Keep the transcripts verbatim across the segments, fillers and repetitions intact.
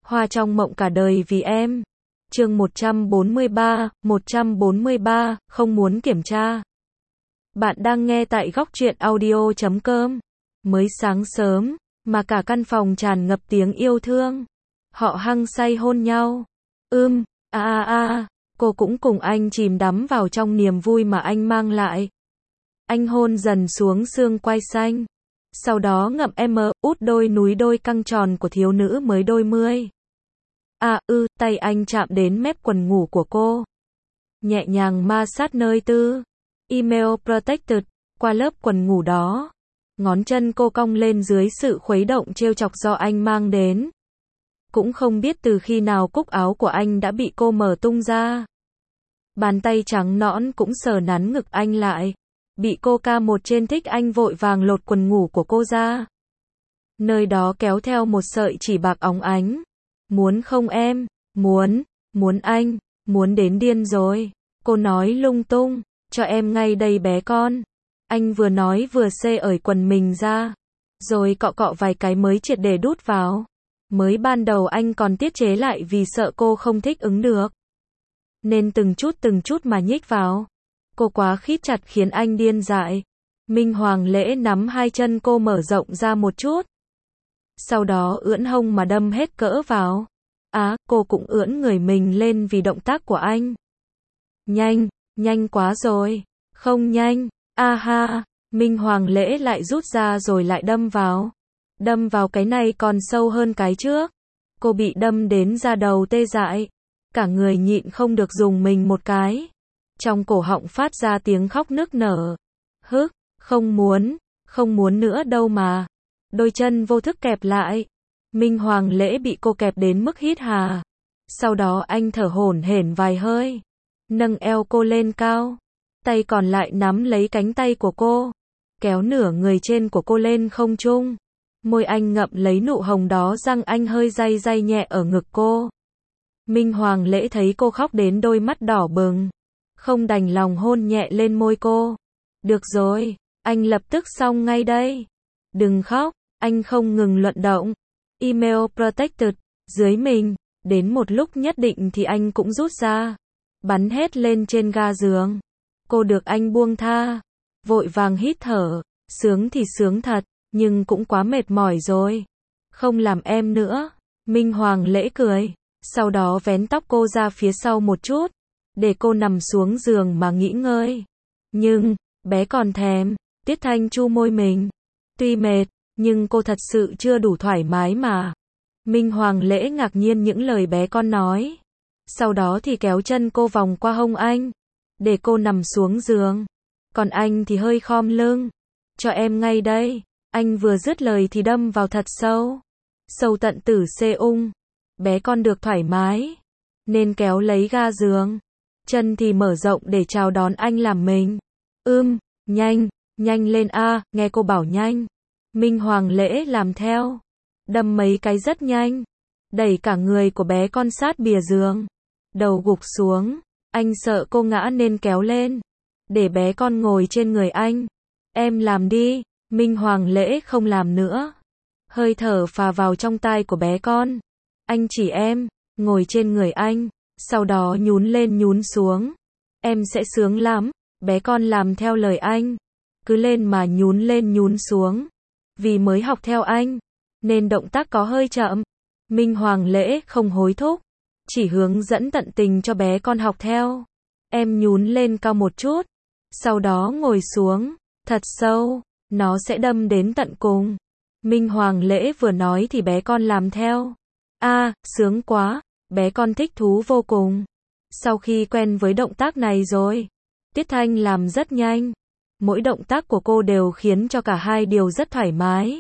Hoa trong mộng cả đời vì em. Chương một trăm bốn mươi ba, một trăm bốn mươi ba, không muốn kiểm tra. Bạn đang nghe tại góc truyện audio chấm com. Mới sáng sớm, mà cả căn phòng tràn ngập tiếng yêu thương. Họ hăng say hôn nhau. Ưm, a a a, cô cũng cùng anh chìm đắm vào trong niềm vui mà anh mang lại. Anh hôn dần xuống xương quai xanh. Sau đó ngậm em út đôi núi đôi căng tròn của thiếu nữ mới đôi mươi. À ư, tay anh chạm đến mép quần ngủ của cô. Nhẹ nhàng ma sát nơi tư. Email protected, qua lớp quần ngủ đó. Ngón chân cô cong lên dưới sự khuấy động trêu chọc do anh mang đến. Cũng không biết từ khi nào cúc áo của anh đã bị cô mở tung ra. Bàn tay trắng nõn cũng sờ nắn ngực anh lại. Bị cô ca một trên thích anh vội vàng lột quần ngủ của cô ra. Nơi đó kéo theo một sợi chỉ bạc óng ánh. Muốn không em? Muốn, muốn anh, muốn đến điên rồi. Cô nói lung tung, cho em ngay đây bé con. Anh vừa nói vừa xê ởi quần mình ra. Rồi cọ cọ vài cái mới triệt để đút vào. Mới ban đầu anh còn tiết chế lại vì sợ cô không thích ứng được. Nên từng chút từng chút mà nhích vào. Cô quá khít chặt khiến anh điên dại. Minh Hoàng Lễ nắm hai chân cô mở rộng ra một chút. Sau đó ưỡn hông mà đâm hết cỡ vào. Á, cô cũng ưỡn người mình lên vì động tác của anh. Nhanh, nhanh quá rồi. Không nhanh, a ha. Minh Hoàng Lễ lại rút ra rồi lại đâm vào. Đâm vào cái này còn sâu hơn cái trước. Cô bị đâm đến da đầu tê dại. Cả người nhịn không được dùng mình một cái. Trong cổ họng phát ra tiếng khóc nức nở. Hức, không muốn, không muốn nữa đâu mà. Đôi chân vô thức kẹp lại. Minh Hoàng Lễ bị cô kẹp đến mức hít hà. Sau đó anh thở hổn hển vài hơi. Nâng eo cô lên cao. Tay còn lại nắm lấy cánh tay của cô. Kéo nửa người trên của cô lên không trung. Môi anh ngậm lấy nụ hồng đó, răng anh hơi day day nhẹ ở ngực cô. Minh Hoàng Lễ thấy cô khóc đến đôi mắt đỏ bừng. Không đành lòng hôn nhẹ lên môi cô. Được rồi, anh lập tức xong ngay đây. Đừng khóc, anh không ngừng luận động. Email protected, dưới mình. Đến một lúc nhất định thì anh cũng rút ra. Bắn hết lên trên ga giường. Cô được anh buông tha. Vội vàng hít thở. Sướng thì sướng thật, nhưng cũng quá mệt mỏi rồi. Không làm em nữa. Minh Hoàng Lễ cười. Sau đó vén tóc cô ra phía sau một chút. Để cô nằm xuống giường mà nghỉ ngơi. Nhưng, bé còn thèm. Tiết Thanh chu môi mình. Tuy mệt, nhưng cô thật sự chưa đủ thoải mái mà. Minh Hoàng Lễ ngạc nhiên những lời bé con nói. Sau đó thì kéo chân cô vòng qua hông anh. Để cô nằm xuống giường. Còn anh thì hơi khom lưng. Cho em ngay đây. Anh vừa dứt lời thì đâm vào thật sâu. Sâu tận tử xê ung. Bé con được thoải mái. Nên kéo lấy ga giường. Chân thì mở rộng để chào đón anh làm mình. Ưm, nhanh, nhanh lên a, nghe cô bảo nhanh. Minh Hoàng Lễ làm theo. Đâm mấy cái rất nhanh. Đẩy cả người của bé con sát bìa giường. Đầu gục xuống. Anh sợ cô ngã nên kéo lên. Để bé con ngồi trên người anh. Em làm đi. Minh Hoàng Lễ không làm nữa. Hơi thở phà vào trong tai của bé con. Anh chỉ em, ngồi trên người anh. Sau đó nhún lên nhún xuống. Em sẽ sướng lắm. Bé con làm theo lời anh. Cứ lên mà nhún lên nhún xuống. Vì mới học theo anh. Nên động tác có hơi chậm. Minh Hoàng Lễ không hối thúc. Chỉ hướng dẫn tận tình cho bé con học theo. Em nhún lên cao một chút. Sau đó ngồi xuống. Thật sâu. Nó sẽ đâm đến tận cùng. Minh Hoàng Lễ vừa nói thì bé con làm theo. A, à, sướng quá. Bé con thích thú vô cùng. Sau khi quen với động tác này rồi. Tiết Thanh làm rất nhanh. Mỗi động tác của cô đều khiến cho cả hai đều rất thoải mái.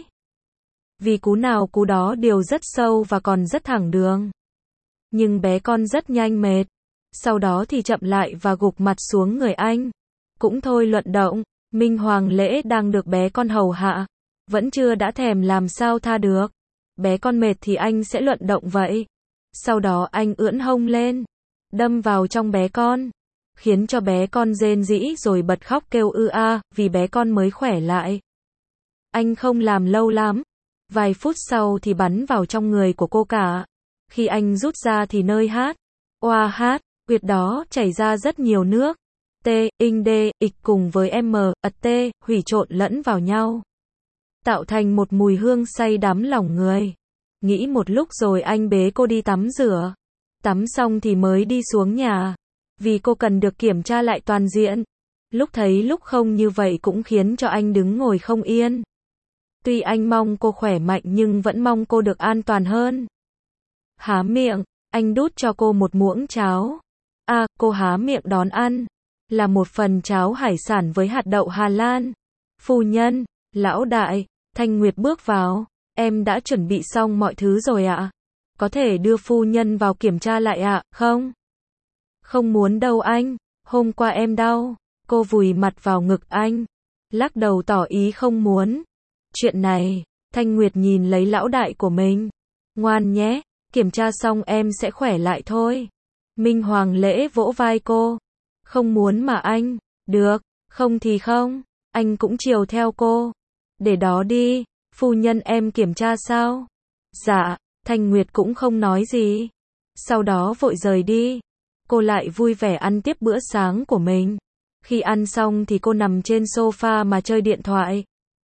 Vì cú nào cú đó đều rất sâu và còn rất thẳng đường. Nhưng bé con rất nhanh mệt. Sau đó thì chậm lại và gục mặt xuống người anh. Cũng thôi luận động. Minh Hoàng Lễ đang được bé con hầu hạ. Vẫn chưa đã thèm làm sao tha được. Bé con mệt thì anh sẽ luận động vậy. Sau đó anh ưỡn hông lên. Đâm vào trong bé con. Khiến cho bé con rên rỉ rồi bật khóc kêu ư a, vì bé con mới khỏe lại. Anh không làm lâu lắm. Vài phút sau thì bắn vào trong người của cô cả. Khi anh rút ra thì nơi hát, oa hát, huyệt đó chảy ra rất nhiều nước. T, inh D, ịch cùng với M, ật T, hủy trộn lẫn vào nhau. Tạo thành một mùi hương say đắm lòng người. Nghĩ một lúc rồi anh bế cô đi tắm rửa. Tắm xong thì mới đi xuống nhà. Vì cô cần được kiểm tra lại toàn diện. Lúc thấy lúc không như vậy cũng khiến cho anh đứng ngồi không yên. Tuy anh mong cô khỏe mạnh nhưng vẫn mong cô được an toàn hơn. Há miệng, anh đút cho cô một muỗng cháo. À, cô há miệng đón ăn. Là một phần cháo hải sản với hạt đậu Hà Lan. Phu nhân, lão đại, Thanh Nguyệt bước vào. Em đã chuẩn bị xong mọi thứ rồi ạ. Có thể đưa phu nhân vào kiểm tra lại ạ, không? Không muốn đâu anh, hôm qua em đau. Cô vùi mặt vào ngực anh. Lắc đầu tỏ ý không muốn. Chuyện này, Thanh Nguyệt nhìn lấy lão đại của mình. Ngoan nhé, kiểm tra xong em sẽ khỏe lại thôi. Minh Hoàng Lễ vỗ vai cô. Không muốn mà anh. Được, không thì không. Anh cũng chiều theo cô. Để đó đi, phu nhân em kiểm tra sao? Dạ, Thanh Nguyệt cũng không nói gì. Sau đó vội rời đi. Cô lại vui vẻ ăn tiếp bữa sáng của mình. Khi ăn xong thì cô nằm trên sofa mà chơi điện thoại.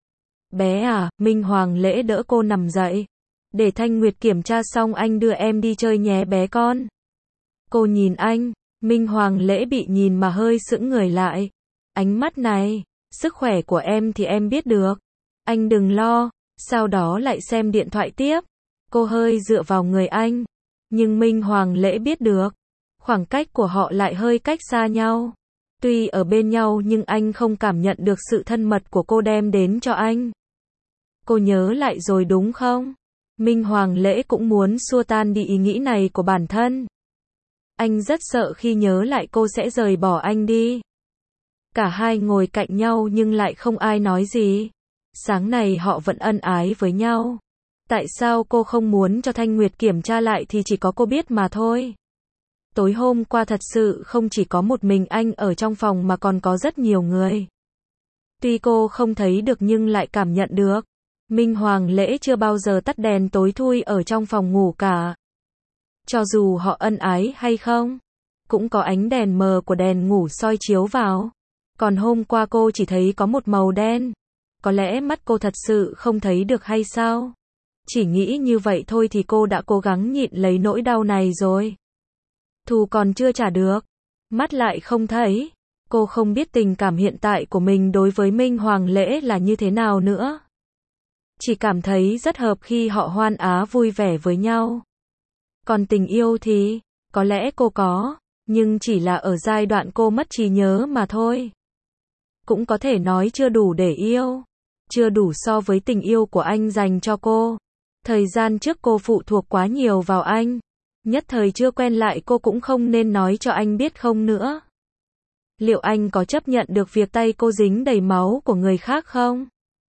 Bé à, Minh Hoàng Lễ đỡ cô nằm dậy. Để Thanh Nguyệt kiểm tra xong anh đưa em đi chơi nhé bé con. Cô nhìn anh, Minh Hoàng Lễ bị nhìn mà hơi sững người lại. Ánh mắt này, sức khỏe của em thì em biết được. Anh đừng lo, sau đó lại xem điện thoại tiếp. Cô hơi dựa vào người anh. Nhưng Minh Hoàng Lễ biết được. Khoảng cách của họ lại hơi cách xa nhau. Tuy ở bên nhau nhưng anh không cảm nhận được sự thân mật của cô đem đến cho anh. Cô nhớ lại rồi đúng không? Minh Hoàng Lễ cũng muốn xua tan đi ý nghĩ này của bản thân. Anh rất sợ khi nhớ lại cô sẽ rời bỏ anh đi. Cả hai ngồi cạnh nhau nhưng lại không ai nói gì. Sáng này họ vẫn ân ái với nhau. Tại sao cô không muốn cho Thanh Nguyệt kiểm tra lại thì chỉ có cô biết mà thôi. Tối hôm qua thật sự không chỉ có một mình anh ở trong phòng mà còn có rất nhiều người. Tuy cô không thấy được nhưng lại cảm nhận được. Minh Hoàng Lễ chưa bao giờ tắt đèn tối thui ở trong phòng ngủ cả. Cho dù họ ân ái hay không, cũng có ánh đèn mờ của đèn ngủ soi chiếu vào. Còn hôm qua cô chỉ thấy có một màu đen. Có lẽ mắt cô thật sự không thấy được hay sao? Chỉ nghĩ như vậy thôi thì cô đã cố gắng nhịn lấy nỗi đau này rồi. Thù còn chưa trả được, mắt lại không thấy. Cô không biết tình cảm hiện tại của mình đối với Minh Hoàng Lễ là như thế nào nữa. Chỉ cảm thấy rất hợp khi họ hoan ái vui vẻ với nhau. Còn tình yêu thì, có lẽ cô có, nhưng chỉ là ở giai đoạn cô mất trí nhớ mà thôi. Cũng có thể nói chưa đủ để yêu. Chưa đủ so với tình yêu của anh dành cho cô. Thời gian trước cô phụ thuộc quá nhiều vào anh. Nhất thời chưa quen lại cô cũng không nên nói cho anh biết không nữa. Liệu anh có chấp nhận được việc tay cô dính đầy máu của người khác không?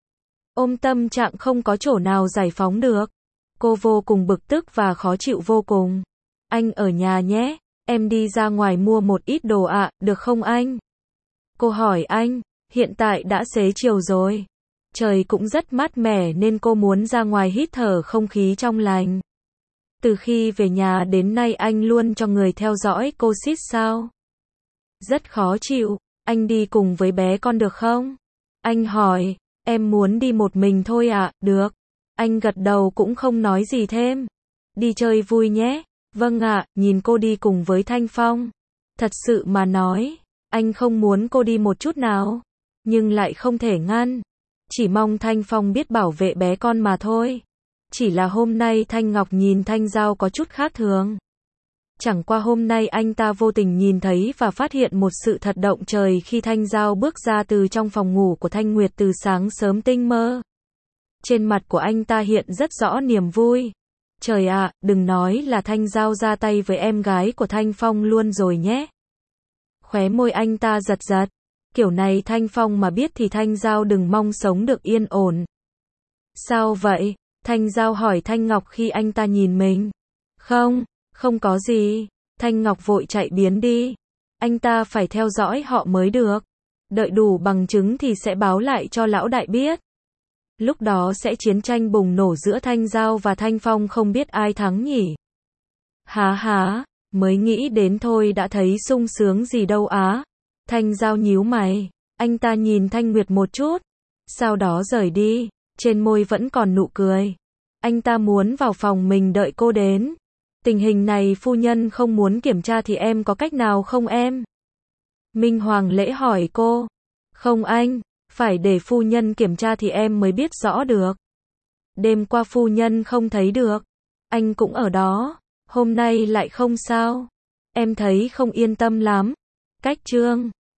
Ôm tâm trạng không có chỗ nào giải phóng được. Cô vô cùng bực tức và khó chịu vô cùng. Anh ở nhà nhé, em đi ra ngoài mua một ít đồ ạ, được không anh? Cô hỏi anh, hiện tại đã xế chiều rồi. Trời cũng rất mát mẻ nên cô muốn ra ngoài hít thở không khí trong lành. Từ khi về nhà đến nay anh luôn cho người theo dõi cô xít sao? Rất khó chịu, anh đi cùng với bé con được không? Anh hỏi, em muốn đi một mình thôi ạ, được. Anh gật đầu cũng không nói gì thêm. Đi chơi vui nhé. Vâng ạ, nhìn cô đi cùng với Thanh Phong. Thật sự mà nói, anh không muốn cô đi một chút nào. Nhưng lại không thể ngăn. Chỉ mong Thanh Phong biết bảo vệ bé con mà thôi. Chỉ là hôm nay Thanh Ngọc nhìn Thanh Giao có chút khác thường. Chẳng qua hôm nay anh ta vô tình nhìn thấy và phát hiện một sự thật động trời khi Thanh Giao bước ra từ trong phòng ngủ của Thanh Nguyệt từ sáng sớm tinh mơ. Trên mặt của anh ta hiện rất rõ niềm vui. Trời ạ, đừng nói là Thanh Giao ra tay với em gái của Thanh Phong luôn rồi nhé. Khóe môi anh ta giật giật. Kiểu này Thanh Phong mà biết thì Thanh Giao đừng mong sống được yên ổn. Sao vậy? Thanh Giao hỏi Thanh Ngọc khi anh ta nhìn mình. Không, không có gì. Thanh Ngọc vội chạy biến đi. Anh ta phải theo dõi họ mới được. Đợi đủ bằng chứng thì sẽ báo lại cho lão đại biết. Lúc đó sẽ chiến tranh bùng nổ giữa Thanh Giao và Thanh Phong không biết ai thắng nhỉ. Há há, mới nghĩ đến thôi đã thấy sung sướng gì đâu á. Thanh Giao nhíu mày, anh ta nhìn Thanh Nguyệt một chút, sau đó rời đi, trên môi vẫn còn nụ cười. Anh ta muốn vào phòng mình đợi cô đến. Tình hình này phu nhân không muốn kiểm tra thì em có cách nào không em? Minh Hoàng lễ hỏi cô. Không anh, phải để phu nhân kiểm tra thì em mới biết rõ được. Đêm qua phu nhân không thấy được, anh cũng ở đó, hôm nay lại không sao. Em thấy không yên tâm lắm. Cách chương